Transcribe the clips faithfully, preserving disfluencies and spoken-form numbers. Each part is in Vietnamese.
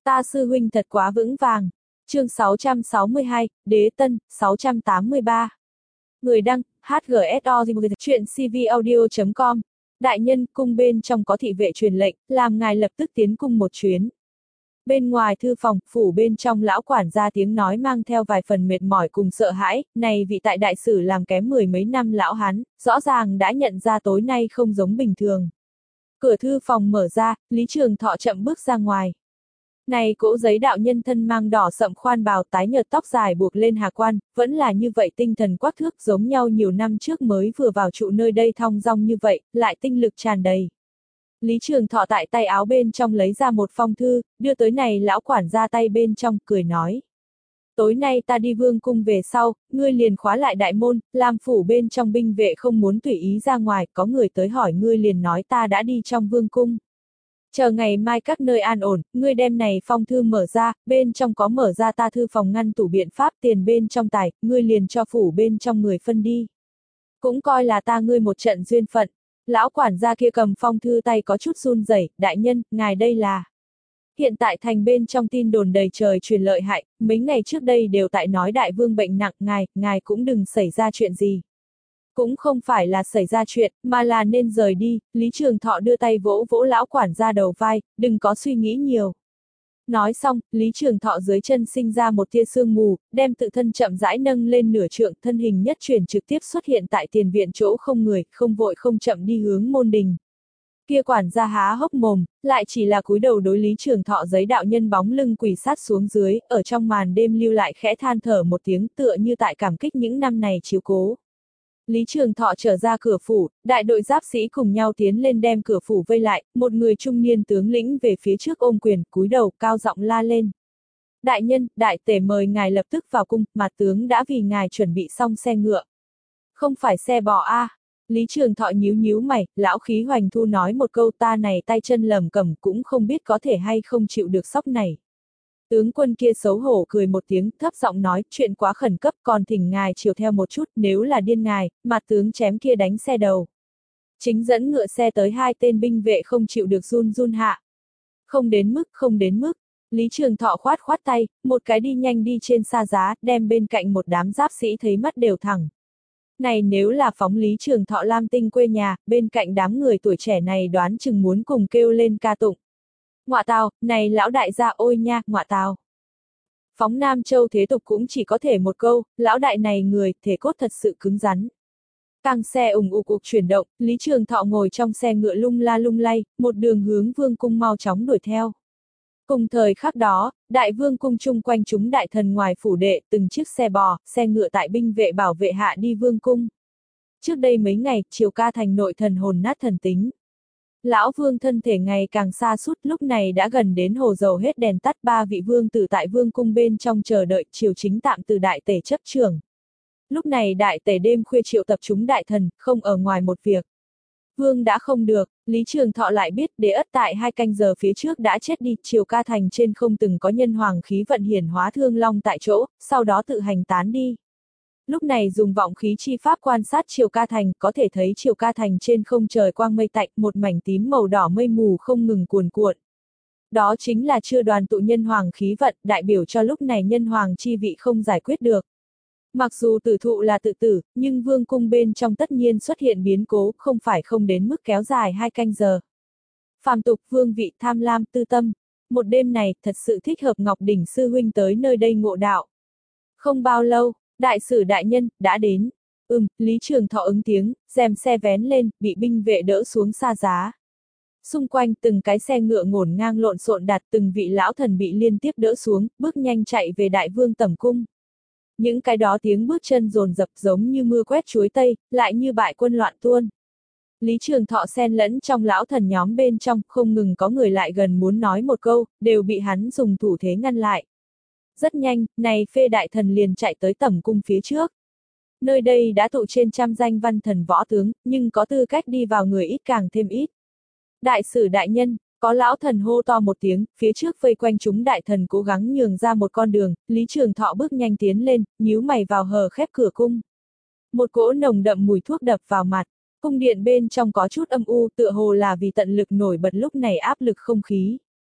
Ta sư huynh thật quá vững vàng. Chương sáu trăm sáu mươi hai, Đế Tân, sáu trăm tám mươi ba. Người đăng, hát giê ét o chuyện cvaudio chấm com. Đại nhân, cung bên trong có thị vệ truyền lệnh, làm ngài lập tức tiến cung một chuyến. Bên ngoài thư phòng, phủ bên trong lão quản gia tiếng nói mang theo vài phần mệt mỏi cùng sợ hãi, này vị tại đại sử làm kém mười mấy năm lão hán, rõ ràng đã nhận ra tối nay không giống bình thường. Cửa thư phòng mở ra, Lý Trường Thọ chậm bước ra ngoài. Này cỗ giấy đạo nhân thân mang đỏ sậm khoan bào tái nhợt tóc dài buộc lên hà quan, vẫn là như vậy tinh thần quắc thước giống nhau nhiều năm trước mới vừa vào trụ nơi đây thong dong như vậy, lại tinh lực tràn đầy. Lý Trường Thọ tại tay áo bên trong lấy ra một phong thư, đưa tới này lão quản gia tay bên trong, cười nói. Tối nay ta đi vương cung về sau, ngươi liền khóa lại đại môn, làm phủ bên trong binh vệ không muốn tùy ý ra ngoài, có người tới hỏi ngươi liền nói ta đã đi trong vương cung. Chờ ngày mai các nơi an ổn, ngươi đem này phong thư mở ra, bên trong có mở ra ta thư phòng ngăn tủ biện pháp tiền bên trong tài, ngươi liền cho phủ bên trong người phân đi. Cũng coi là ta ngươi một trận duyên phận. Lão quản gia kia cầm phong thư tay có chút run rẩy, đại nhân, ngài đây là. Hiện tại thành bên trong tin đồn đầy trời truyền lợi hại, mấy ngày trước đây đều tại nói đại vương bệnh nặng, ngài, ngài cũng đừng xảy ra chuyện gì. Cũng không phải là xảy ra chuyện, mà là nên rời đi, Lý Trường Thọ đưa tay vỗ vỗ lão quản gia đầu vai, đừng có suy nghĩ nhiều. Nói xong, Lý Trường Thọ dưới chân sinh ra một tia sương mù, đem tự thân chậm rãi nâng lên nửa trượng, thân hình nhất chuyển trực tiếp xuất hiện tại tiền viện chỗ không người, không vội không chậm đi hướng môn đình. Kia quản gia há hốc mồm, lại chỉ là cúi đầu đối Lý Trường Thọ giấy đạo nhân bóng lưng quỳ sát xuống dưới, ở trong màn đêm lưu lại khẽ than thở một tiếng tựa như tại cảm kích những năm này chiếu cố. Lý Trường Thọ trở ra cửa phủ, đại đội giáp sĩ cùng nhau tiến lên đem cửa phủ vây lại, một người trung niên tướng lĩnh về phía trước ôm quyền, cúi đầu, cao giọng la lên. Đại nhân, đại tể mời ngài lập tức vào cung, mà tướng đã vì ngài chuẩn bị xong xe ngựa. Không phải xe bò a. À. Lý Trường Thọ nhíu nhíu mày, lão khí hoành thu nói một câu ta này tay chân lầm cầm cũng không biết có thể hay không chịu được sốc này. Tướng quân kia xấu hổ cười một tiếng, thấp giọng nói, chuyện quá khẩn cấp còn thỉnh ngài chiều theo một chút, nếu là điên ngài, mà tướng chém kia đánh xe đầu. Chính dẫn ngựa xe tới hai tên binh vệ không chịu được run run hạ. Không đến mức, không đến mức. Lý Trường Thọ khoát khoát tay, một cái đi nhanh đi trên xa giá, đem bên cạnh một đám giáp sĩ thấy mắt đều thẳng. Này nếu là phóng Lý Trường Thọ Lam Tinh quê nhà, bên cạnh đám người tuổi trẻ này đoán chừng muốn cùng kêu lên ca tụng. Ngọa tào, này lão đại gia ôi nha, ngọa tào. Phóng Nam Châu thế tục cũng chỉ có thể một câu, lão đại này người, thể cốt thật sự cứng rắn. Càng xe ủng ục ục chuyển động, Lý Trường Thọ ngồi trong xe ngựa lung la lung lay, một đường hướng vương cung mau chóng đuổi theo. Cùng thời khắc đó, đại vương cung chung quanh chúng đại thần ngoài phủ đệ, từng chiếc xe bò, xe ngựa tại binh vệ bảo vệ hạ đi vương cung. Trước đây mấy ngày, Triều Ca thành nội thần hồn nát thần tính. Lão vương thân thể ngày càng xa sút lúc này đã gần đến hồ dầu hết đèn tắt ba vị vương tử tại vương cung bên trong chờ đợi triều chính tạm từ đại tể chấp trưởng. Lúc này đại tể đêm khuya triệu tập chúng đại thần, không ở ngoài một việc. Vương đã không được, Lý Trường Thọ lại biết đế ất tại hai canh giờ phía trước đã chết đi, Triều Ca thành trên không từng có nhân hoàng khí vận hiển hóa thương long tại chỗ, sau đó tự hành tán đi. Lúc này dùng vọng khí chi pháp quan sát Triều Ca thành, có thể thấy Triều Ca thành trên không trời quang mây tạnh, một mảnh tím màu đỏ mây mù không ngừng cuồn cuộn. Đó chính là chưa đoàn tụ nhân hoàng khí vận, đại biểu cho lúc này nhân hoàng chi vị không giải quyết được. Mặc dù tử thụ là tự tử, nhưng vương cung bên trong tất nhiên xuất hiện biến cố, không phải không đến mức kéo dài hai canh giờ. Phàm tục vương vị tham lam tư tâm. Một đêm này, thật sự thích hợp Ngọc Đỉnh sư huynh tới nơi đây ngộ đạo. Không bao lâu, đại sử đại nhân, đã đến. Ừm, Lý Trường Thọ ứng tiếng, rèm xe vén lên, bị binh vệ đỡ xuống xa giá. Xung quanh từng cái xe ngựa ngổn ngang lộn xộn đặt từng vị lão thần bị liên tiếp đỡ xuống, bước nhanh chạy về đại vương tẩm cung. Những cái đó tiếng bước chân dồn dập giống như mưa quét chuối tây, lại như bại quân loạn tuôn. Lý Trường Thọ xen lẫn trong lão thần nhóm bên trong, không ngừng có người lại gần muốn nói một câu, đều bị hắn dùng thủ thế ngăn lại. Rất nhanh, này phê đại thần liền chạy tới tẩm cung phía trước. Nơi đây đã tụ trên trăm danh văn thần võ tướng, nhưng có tư cách đi vào người ít càng thêm ít. Đại sử đại nhân, có lão thần hô to một tiếng, phía trước vây quanh chúng đại thần cố gắng nhường ra một con đường, Lý Trường Thọ bước nhanh tiến lên, nhíu mày vào hờ khép cửa cung. Một cỗ nồng đậm mùi thuốc đập vào mặt, cung điện bên trong có chút âm u tựa hồ là vì tận lực nổi bật lúc này áp lực không khí.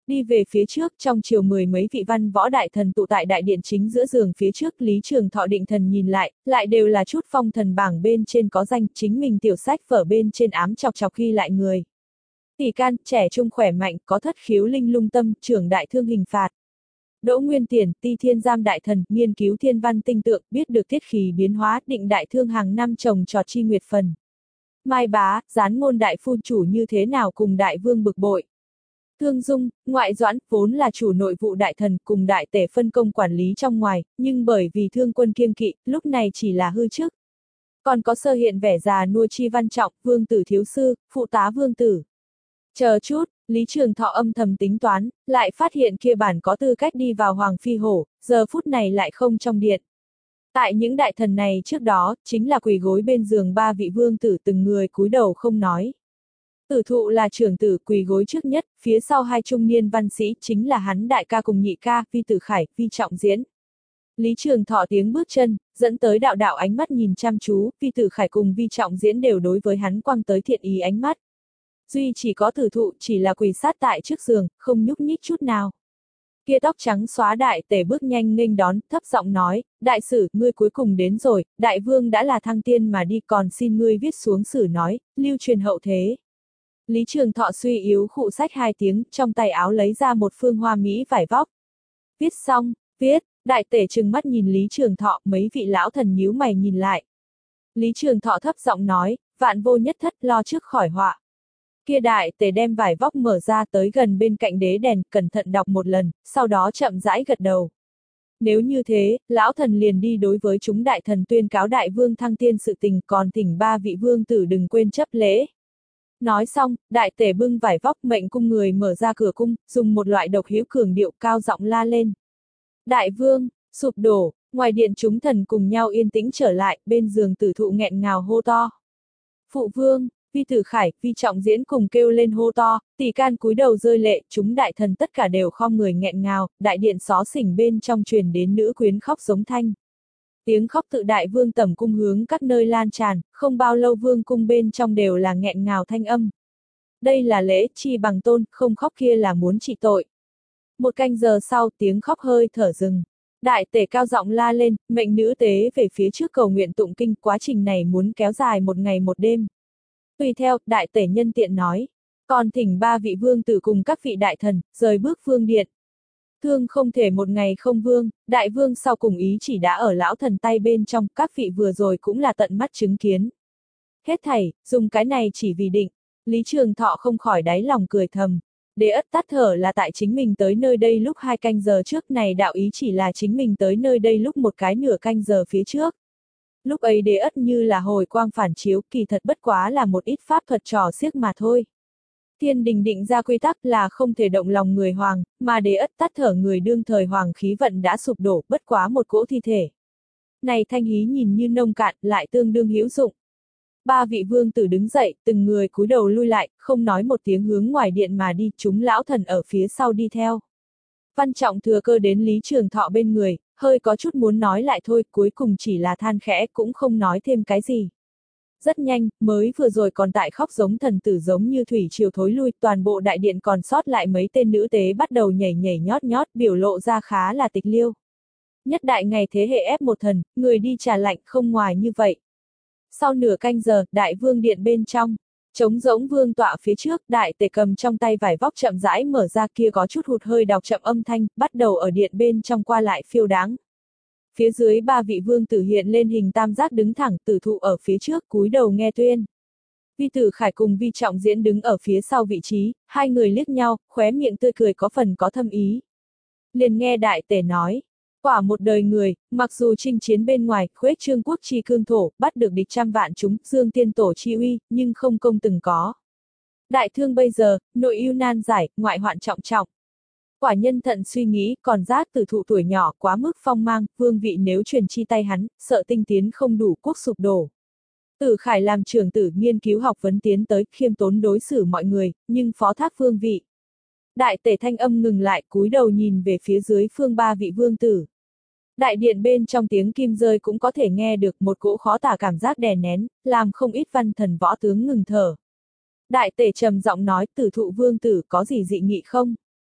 Đi về phía trước, trong chiều mười mấy vị văn võ đại thần tụ tại đại điện chính giữa giường phía trước, Lý Trường Thọ định thần nhìn lại, lại đều là chút phong thần bảng bên trên có danh, chính mình tiểu sách vở bên trên ám chọc chọc ghi lại người. Tỷ can, trẻ trung khỏe mạnh, có thất khiếu linh lung tâm, trưởng đại thương hình phạt. Đỗ Nguyên Tiền, ti thiên giam đại thần, nghiên cứu thiên văn tinh tượng, biết được tiết khí biến hóa, định đại thương hàng năm trồng trọt chi nguyệt phần. Mai Bá, gián ngôn đại phu chủ như thế nào cùng đại vương bực bội. Thương Dung, ngoại Doãn, vốn là chủ nội vụ đại thần, cùng đại tể phân công quản lý trong ngoài, nhưng bởi vì thương quân kiêng kỵ, lúc này chỉ là hư chức. Còn có sơ hiện vẻ già nua chi văn trọng, vương tử thiếu sư, phụ tá vương tử. Chờ chút, Lý Trường Thọ âm thầm tính toán, lại phát hiện kia bản có tư cách đi vào Hoàng Phi Hổ, giờ phút này lại không trong điện. Tại những đại thần này trước đó, chính là quỳ gối bên giường ba vị vương tử từng người cúi đầu không nói. Tử thụ là trưởng tử quỳ gối trước nhất, phía sau hai trung niên văn sĩ chính là hắn đại ca cùng nhị ca, Vi Tử Khải, Vi Trọng Diễn. Lý Trường Thọ tiếng bước chân, dẫn tới đạo đạo ánh mắt nhìn chăm chú, Vi Tử Khải cùng Vi Trọng Diễn đều đối với hắn quăng tới thiện ý ánh mắt. Duy chỉ có tử thụ chỉ là quỳ sát tại trước giường, không nhúc nhích chút nào. Kia tóc trắng xóa đại tể bước nhanh nghênh đón, thấp giọng nói, đại sử, ngươi cuối cùng đến rồi, đại vương đã là thăng tiên mà đi, còn xin ngươi viết xuống sử nói, lưu truyền hậu thế. Lý Trường Thọ suy yếu khụ sách hai tiếng, trong tay áo lấy ra một phương hoa mỹ vải vóc. Viết xong, viết, đại tể trừng mắt nhìn Lý Trường Thọ, mấy vị lão thần nhíu mày nhìn lại. Lý Trường Thọ thấp giọng nói, vạn vô nhất thất, lo trước khỏi họa. Kia đại tể đem vải vóc mở ra tới gần bên cạnh đế đèn, cẩn thận đọc một lần, sau đó chậm rãi gật đầu. Nếu như thế, lão thần liền đi đối với chúng đại thần tuyên cáo đại vương thăng tiên sự tình, còn thỉnh ba vị vương tử đừng quên chấp lễ. Nói xong, đại tể bưng vải vóc mệnh cung người mở ra cửa cung, dùng một loại độc hiếu cường điệu cao giọng la lên. Đại vương, sụp đổ, ngoài điện chúng thần cùng nhau yên tĩnh trở lại, bên giường tử thụ nghẹn ngào hô to. Phụ vương, Vi Tử Khải, Vi Trọng Diễn cùng kêu lên hô to, tỷ can cúi đầu rơi lệ, chúng đại thần tất cả đều khom người nghẹn ngào, đại điện xó xỉnh bên trong truyền đến nữ quyến khóc giống thanh. Tiếng khóc tự đại vương tẩm cung hướng các nơi lan tràn, không bao lâu vương cung bên trong đều là nghẹn ngào thanh âm. Đây là lễ chi bằng tôn, không khóc kia là muốn trị tội. Một canh giờ sau tiếng khóc hơi thở dừng. Đại tể cao giọng la lên, mệnh nữ tế về phía trước cầu nguyện tụng kinh, quá trình này muốn kéo dài một ngày một đêm. Tùy theo, đại tể nhân tiện nói, còn thỉnh ba vị vương tử cùng các vị đại thần, rời bước vương điện. Thương không thể một ngày không vương, đại vương sau cùng ý chỉ đã ở lão thần tay bên trong, các vị vừa rồi cũng là tận mắt chứng kiến. Hết thảy, dùng cái này chỉ vì định, Lý Trường Thọ không khỏi đáy lòng cười thầm. Đế ất tắt thở là tại chính mình tới nơi đây lúc hai canh giờ trước này đạo ý chỉ là chính mình tới nơi đây lúc một cái nửa canh giờ phía trước. Lúc ấy đế ất như là hồi quang phản chiếu, kỳ thật bất quá là một ít pháp thuật trò xiếc mà thôi. Thiên đình định ra quy tắc là không thể động lòng người hoàng, mà đế ất tắt thở người đương thời hoàng khí vận đã sụp đổ, bất quá một cỗ thi thể. Này thanh hí nhìn như nông cạn, lại tương đương hữu dụng. Ba vị vương tử đứng dậy, từng người cúi đầu lui lại, không nói một tiếng hướng ngoài điện mà đi, chúng lão thần ở phía sau đi theo. Văn Trọng thừa cơ đến Lý Trường Thọ bên người, hơi có chút muốn nói lại thôi, cuối cùng chỉ là than khẽ, cũng không nói thêm cái gì. Rất nhanh, mới vừa rồi còn tại khóc giống thần tử giống như thủy triều thối lui, toàn bộ đại điện còn sót lại mấy tên nữ tế bắt đầu nhảy nhảy nhót nhót, biểu lộ ra khá là tịch liêu. Nhất đại ngày thế hệ ép một thần, người đi trà lạnh không ngoài như vậy. Sau nửa canh giờ, đại vương điện bên trong, trống rỗng vương tọa phía trước, đại tể cầm trong tay vải vóc chậm rãi mở ra, kia có chút hụt hơi đọc chậm âm thanh, bắt đầu ở điện bên trong qua lại phiêu đáng. Phía dưới ba vị vương tử hiện lên hình tam giác đứng thẳng, tử thụ ở phía trước cúi đầu nghe tuyên. Vi Tử Khải cùng Vi Trọng Diễn đứng ở phía sau vị trí, hai người liếc nhau, khóe miệng tươi cười có phần có thâm ý. Liền nghe đại tể nói, quả một đời người, mặc dù chinh chiến bên ngoài, khuếch trương quốc chi cương thổ, bắt được địch trăm vạn chúng, dương tiên tổ chi uy, nhưng không công từng có. Đại thương bây giờ, nội ưu nan giải, ngoại hoạn trọng trọng. Quả nhân thận suy nghĩ, còn giác tử thụ tuổi nhỏ quá mức phong mang, vương vị nếu truyền chi tay hắn, sợ tinh tiến không đủ quốc sụp đổ. Tử Khải làm trưởng tử nghiên cứu học vấn tiến tới, khiêm tốn đối xử mọi người, nhưng phó thác vương vị. Đại tể thanh âm ngừng lại, cúi đầu nhìn về phía dưới phương ba vị vương tử. Đại điện bên trong tiếng kim rơi cũng có thể nghe được một cỗ khó tả cảm giác đè nén, làm không ít văn thần võ tướng ngừng thở. Đại tể trầm giọng nói, tử thụ vương tử có gì dị nghị không?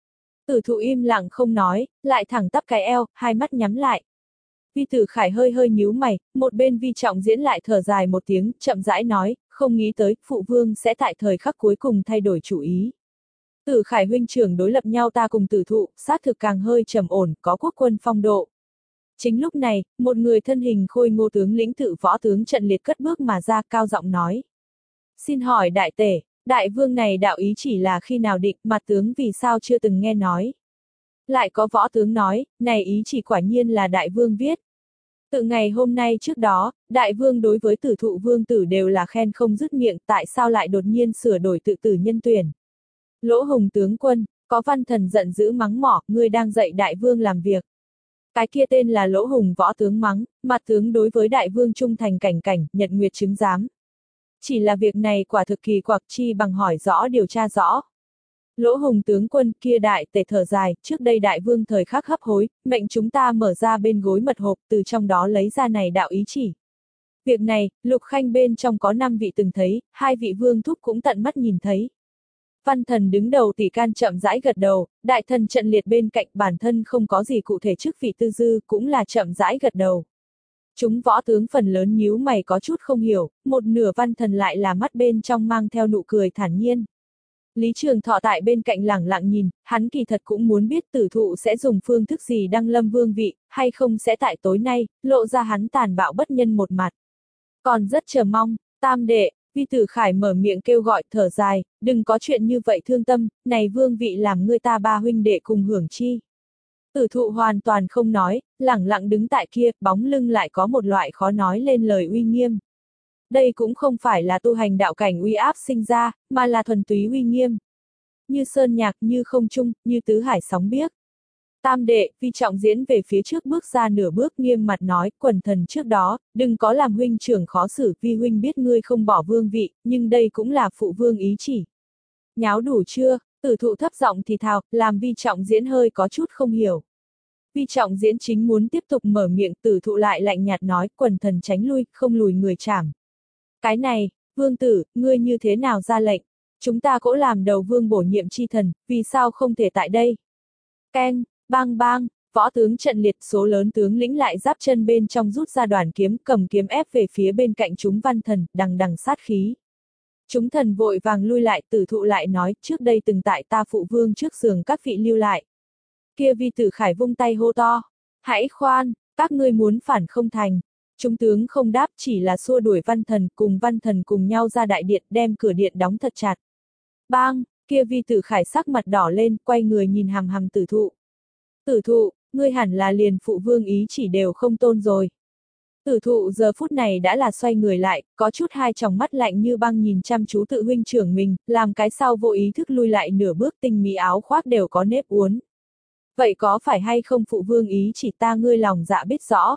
Tử thụ im lặng không nói, lại thẳng tắp cái eo, hai mắt nhắm lại. Vi Tử Khải hơi hơi nhíu mày, một bên Vi Trọng Diễn lại thở dài một tiếng, chậm rãi nói, không nghĩ tới, phụ vương sẽ tại thời khắc cuối cùng thay đổi chủ ý. Tử Khải huynh trưởng đối lập nhau ta cùng tử thụ, sát thực càng hơi trầm ổn, có quốc quân phong độ. Chính lúc này, một người thân hình khôi ngô tướng lĩnh tự võ tướng Trận Liệt cất bước mà ra cao giọng nói. Xin hỏi đại tể, đại vương này đạo ý chỉ là khi nào định, mặt tướng vì sao chưa từng nghe nói. Lại có võ tướng nói, này ý chỉ quả nhiên là đại vương viết. Từ ngày hôm nay trước đó, đại vương đối với tử thụ vương tử đều là khen không dứt miệng, tại sao lại đột nhiên sửa đổi tự tử nhân tuyển. Lỗ Hùng tướng quân, có văn thần giận dữ mắng mỏ, ngươi đang dạy đại vương làm việc. Cái kia tên là Lỗ Hùng võ tướng mắng, mặt tướng đối với đại vương trung thành cảnh cảnh, nhật nguyệt chứng giám. Chỉ là việc này quả thực kỳ quặc, chi bằng hỏi rõ điều tra rõ. Lỗ Hùng tướng quân kia đại tể thở dài, trước đây đại vương thời khắc hấp hối, mệnh chúng ta mở ra bên gối mật hộp, từ trong đó lấy ra này đạo ý chỉ. Việc này, Lục Khanh bên trong có năm vị từng thấy, hai vị vương thúc cũng tận mắt nhìn thấy. Văn thần đứng đầu tỷ can chậm rãi gật đầu, đại thần Trận Liệt bên cạnh bản thân không có gì cụ thể chức vị tư dư, cũng là chậm rãi gật đầu. Chúng võ tướng phần lớn nhíu mày có chút không hiểu, một nửa văn thần lại là mắt bên trong mang theo nụ cười thản nhiên. Lý Trường Thọ tại bên cạnh lẳng lặng nhìn, hắn kỳ thật cũng muốn biết tử thụ sẽ dùng phương thức gì đăng lâm vương vị, hay không sẽ tại tối nay, lộ ra hắn tàn bạo bất nhân một mặt. Còn rất chờ mong, tam đệ, Vi Tử Khải mở miệng kêu gọi thở dài, đừng có chuyện như vậy thương tâm, này vương vị làm ngươi ta ba huynh đệ cùng hưởng chi. Tử thụ hoàn toàn không nói, lẳng lặng đứng tại kia, bóng lưng lại có một loại khó nói lên lời uy nghiêm. Đây cũng không phải là tu hành đạo cảnh uy áp sinh ra, mà là thuần túy uy nghiêm. Như sơn nhạc, như không trung, như tứ hải sóng biếc. Tam đệ, Vi Trọng Diễn về phía trước bước ra nửa bước nghiêm mặt nói, quần thần trước đó, đừng có làm huynh trưởng khó xử, Vi huynh biết ngươi không bỏ vương vị, nhưng đây cũng là phụ vương ý chỉ. Nháo đủ chưa? Tử thụ thấp giọng thì thào, làm Vi Trọng Diễn hơi có chút không hiểu. Vi Trọng Diễn chính muốn tiếp tục mở miệng, tử thụ lại lạnh nhạt nói, quần thần tránh lui, không lùi người chảm. Cái này, vương tử, ngươi như thế nào ra lệnh? Chúng ta cỗ làm đầu vương bổ nhiệm chi thần, vì sao không thể tại đây? Keng, bang bang, võ tướng Trận Liệt, số lớn tướng lĩnh lại giáp chân bên trong rút ra đoàn kiếm, cầm kiếm ép về phía bên cạnh chúng văn thần, đằng đằng sát khí. Chúng thần vội vàng lui lại, tử thụ lại nói, trước đây từng tại ta phụ vương trước giường các vị lưu lại. Kia Vi Tử Khải vung tay hô to, hãy khoan, các ngươi muốn phản không thành. Chúng tướng không đáp, chỉ là xua đuổi văn thần, cùng văn thần cùng nhau ra đại điện, đem cửa điện đóng thật chặt. Bang, kia Vi Tử Khải sắc mặt đỏ lên, quay người nhìn hằm hằm tử thụ. Tử thụ, ngươi hẳn là liền phụ vương ý chỉ đều không tôn rồi. Tử thụ giờ phút này đã là xoay người lại, có chút hai tròng mắt lạnh như băng nhìn chăm chú tự huynh trưởng mình, làm cái sau vô ý thức lui lại nửa bước, tinh mỹ áo khoác đều có nếp uốn. Vậy có phải hay không phụ vương ý chỉ ta ngươi lòng dạ biết rõ.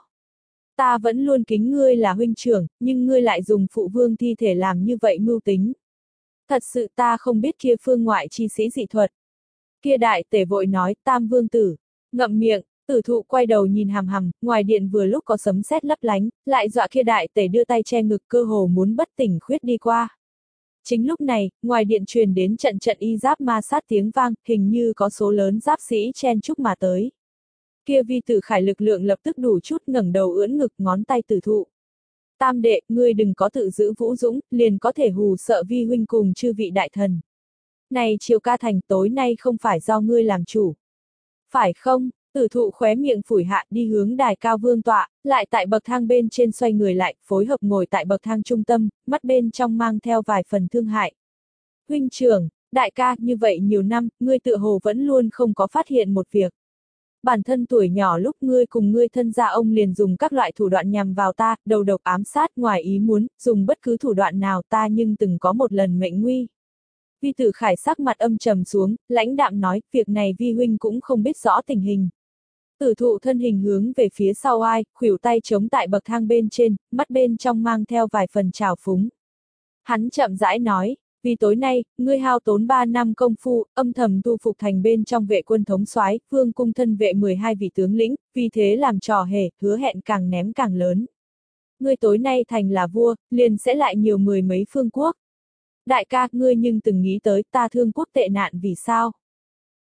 Ta vẫn luôn kính ngươi là huynh trưởng, nhưng ngươi lại dùng phụ vương thi thể làm như vậy mưu tính. Thật sự ta không biết kia phương ngoại chi sĩ dị thuật. Kia đại tể vội nói, tam vương tử, ngậm miệng, tử thụ quay đầu nhìn hằm hằm, ngoài điện vừa lúc có sấm sét lấp lánh, lại dọa kia đại tể đưa tay che ngực cơ hồ muốn bất tỉnh khuyết đi qua. Chính lúc này, ngoài điện truyền đến trận trận y giáp ma sát tiếng vang, hình như có số lớn giáp sĩ chen chúc mà tới. Kia Vi Tử Khải lực lượng lập tức đủ chút ngẩng đầu ưỡn ngực ngón tay tử thụ. Tam đệ, ngươi đừng có tự giữ vũ dũng, liền có thể hù sợ Vi huynh cùng chư vị đại thần. Này Triều Ca Thành tối nay không phải do ngươi làm chủ. Phải không? Tử thụ khóe miệng phủi hạ đi hướng đài cao vương tọa, lại tại bậc thang bên trên xoay người lại, phối hợp ngồi tại bậc thang trung tâm, mắt bên trong mang theo vài phần thương hại. Huynh trưởng, đại ca, như vậy nhiều năm, ngươi tựa hồ vẫn luôn không có phát hiện một việc. Bản thân tuổi nhỏ lúc ngươi cùng ngươi thân gia ông liền dùng các loại thủ đoạn nhằm vào ta, đầu độc ám sát ngoài ý muốn, dùng bất cứ thủ đoạn nào ta nhưng từng có một lần mệnh nguy. Vi Tử Khải sắc mặt âm trầm xuống, lãnh đạm nói, việc này Vi huynh cũng không biết rõ tình hình. Tử thụ thân hình hướng về phía sau ai, khuỷu tay chống tại bậc thang bên trên, mắt bên trong mang theo vài phần trào phúng. Hắn chậm rãi nói, vì tối nay, ngươi hao tốn ba năm công phu, âm thầm thu phục thành bên trong vệ quân thống soái, vương cung thân vệ mười hai vị tướng lĩnh, vì thế làm trò hề, hứa hẹn càng ném càng lớn. Ngươi tối nay thành là vua, liền sẽ lại nhiều mười mấy phương quốc. Đại ca, ngươi nhưng từng nghĩ tới ta thương quốc tệ nạn vì sao?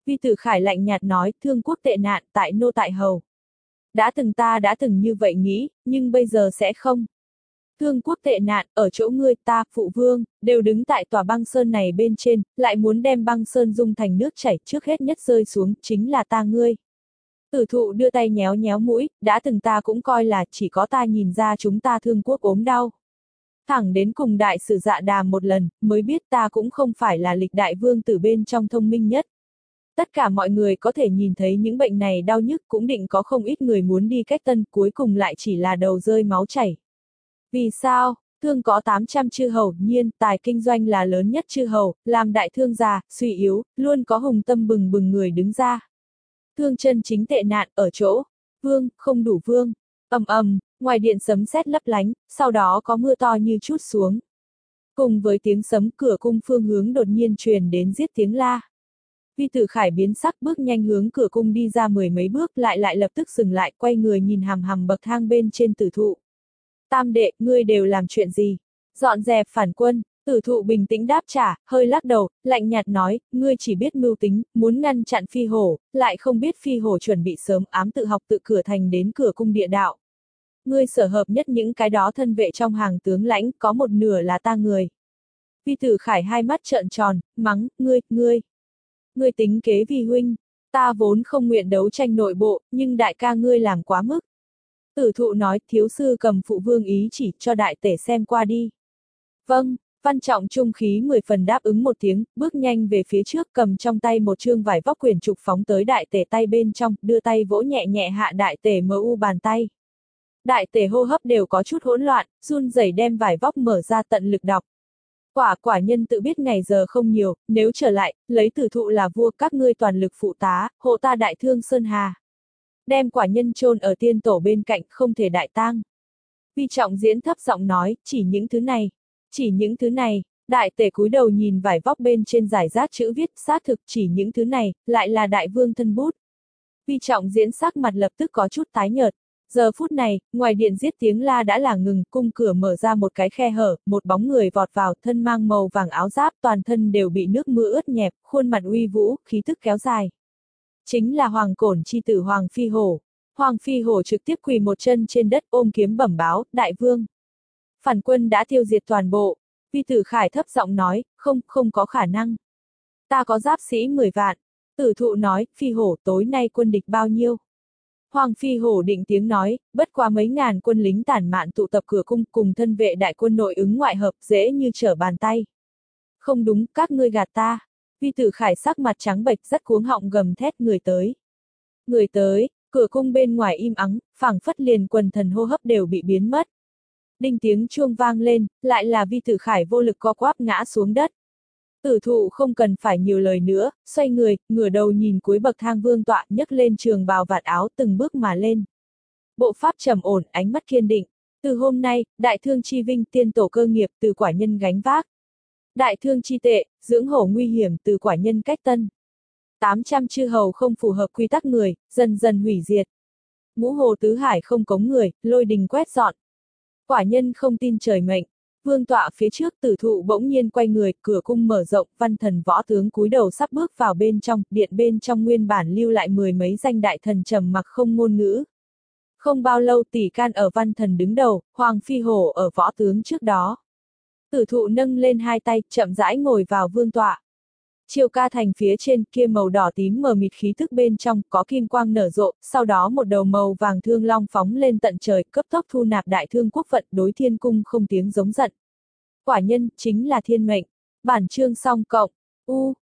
Vi Tử Khải lạnh nhạt nói, thương quốc tệ nạn, tại nô tại hầu. Đã từng ta đã từng như vậy nghĩ, nhưng bây giờ sẽ không. Thương quốc tệ nạn, ở chỗ ngươi, ta, phụ vương, đều đứng tại tòa băng sơn này bên trên, lại muốn đem băng sơn dung thành nước chảy, trước hết nhất rơi xuống, chính là ta ngươi. Tử thụ đưa tay nhéo nhéo mũi, đã từng ta cũng coi là chỉ có ta nhìn ra chúng ta thương quốc ốm đau. Thẳng đến cùng đại sử Dạ Đàm một lần, mới biết ta cũng không phải là lịch đại vương tử bên trong thông minh nhất. Tất cả mọi người có thể nhìn thấy những bệnh này đau nhức, cũng định có không ít người muốn đi cách tân, cuối cùng lại chỉ là đầu rơi máu chảy. Vì sao? Thương có tám trăm chư hầu, nhiên, tài kinh doanh là lớn nhất chư hầu, làm đại thương già, suy yếu, luôn có hùng tâm bừng bừng người đứng ra. Thương chân chính tệ nạn, ở chỗ, vương, không đủ vương. Ầm ầm, ngoài điện sấm sét lấp lánh, sau đó có mưa to như trút xuống. Cùng với tiếng sấm, cửa cung phương hướng đột nhiên truyền đến giết tiếng la. Vi Tử Khải biến sắc, bước nhanh hướng cửa cung đi ra mười mấy bước, lại lại lập tức dừng lại, quay người nhìn hằm hằm bậc thang bên trên Tử thụ. Tam đệ, ngươi đều làm chuyện gì? Dọn dẹp phản quân. Tử thụ bình tĩnh đáp trả, hơi lắc đầu, lạnh nhạt nói, ngươi chỉ biết mưu tính, muốn ngăn chặn phi hổ, lại không biết phi hổ chuẩn bị sớm ám tự học tự cửa thành đến cửa cung địa đạo. Ngươi sở hợp nhất những cái đó thân vệ trong hàng tướng lãnh, có một nửa là ta người. Vi Tử Khải hai mắt trợn tròn, mắng, ngươi, ngươi. Ngươi tính kế vi huynh, ta vốn không nguyện đấu tranh nội bộ, nhưng đại ca ngươi làm quá mức. Tử thụ nói, thiếu sư cầm phụ vương ý chỉ cho đại tể xem qua đi. Vâng, Văn Trọng trung khí mười phần đáp ứng một tiếng, bước nhanh về phía trước, cầm trong tay một chương vải vóc quyển trục phóng tới đại tể tay bên trong, đưa tay vỗ nhẹ nhẹ hạ đại tể mờ u bàn tay. Đại tể hô hấp đều có chút hỗn loạn, run rẩy đem vải vóc mở ra tận lực đọc. Quả quả nhân tự biết ngày giờ không nhiều, nếu trở lại, lấy tử thụ là vua, các ngươi toàn lực phụ tá, hộ ta đại thương Sơn Hà. Đem quả nhân chôn ở tiên tổ bên cạnh, không thể đại tang. Vi Trọng Diễn thấp giọng nói, chỉ những thứ này, chỉ những thứ này. Đại tể cúi đầu nhìn vải vóc bên trên giải rác chữ viết, xác thực chỉ những thứ này, lại là đại vương thân bút. Vi Trọng Diễn sắc mặt lập tức có chút tái nhợt. Giờ phút này, ngoài điện giết tiếng la đã là ngừng, cung cửa mở ra một cái khe hở, một bóng người vọt vào, thân mang màu vàng áo giáp, toàn thân đều bị nước mưa ướt nhẹp, khuôn mặt uy vũ, khí tức kéo dài. Chính là Hoàng Cổn chi tử Hoàng Phi Hổ. Hoàng Phi Hổ trực tiếp quỳ một chân trên đất, ôm kiếm bẩm báo, đại vương. Phản quân đã tiêu diệt toàn bộ. Vi Tử Khải thấp giọng nói, không, không có khả năng. Ta có giáp sĩ mười vạn. Tử thụ nói, Phi Hổ, tối nay quân địch bao nhiêu? Hoàng Phi Hổ định tiếng nói, bất quá mấy ngàn quân lính tản mạn tụ tập cửa cung, cùng thân vệ đại quân nội ứng ngoại hợp, dễ như trở bàn tay. Không đúng, các ngươi gạt ta. Vi Tử Khải sắc mặt trắng bệch, rất cuống họng gầm thét, người tới. Người tới, cửa cung bên ngoài im ắng, phảng phất liền quần thần hô hấp đều bị biến mất. Đinh tiếng chuông vang lên, lại là Vi Tử Khải vô lực co quắp ngã xuống đất. Tử thụ không cần phải nhiều lời nữa, xoay người, ngửa đầu nhìn cuối bậc thang vương tọa, nhấc lên trường bào vạt áo, từng bước mà lên. Bộ pháp trầm ổn, ánh mắt kiên định. Từ hôm nay, đại thương chi vinh, tiên tổ cơ nghiệp, từ quả nhân gánh vác. Đại thương chi tệ, dưỡng hổ nguy hiểm, từ quả nhân cách tân. tám trăm chư hầu không phù hợp quy tắc người, dần dần hủy diệt. Ngũ hồ tứ hải không cống người, lôi đình quét dọn. Quả nhân không tin trời mệnh. Vương tọa phía trước, tử thụ bỗng nhiên quay người, cửa cung mở rộng, văn thần võ tướng cúi đầu sắp bước vào bên trong, điện bên trong nguyên bản lưu lại mười mấy danh đại thần trầm mặc không ngôn ngữ. Không bao lâu tỷ can ở văn thần đứng đầu, Hoàng Phi Hổ ở võ tướng trước đó. Tử thụ nâng lên hai tay, chậm rãi ngồi vào vương tọa. Chiêu ca thành phía trên kia màu đỏ tím mờ mịt khí thức bên trong, có kim quang nở rộ, sau đó một đầu màu vàng thương long phóng lên tận trời, cấp tốc thu nạp đại thương quốc vận, đối thiên cung không tiếng giống giận. Quả nhân, chính là thiên mệnh. Bản chương xong cộng. U.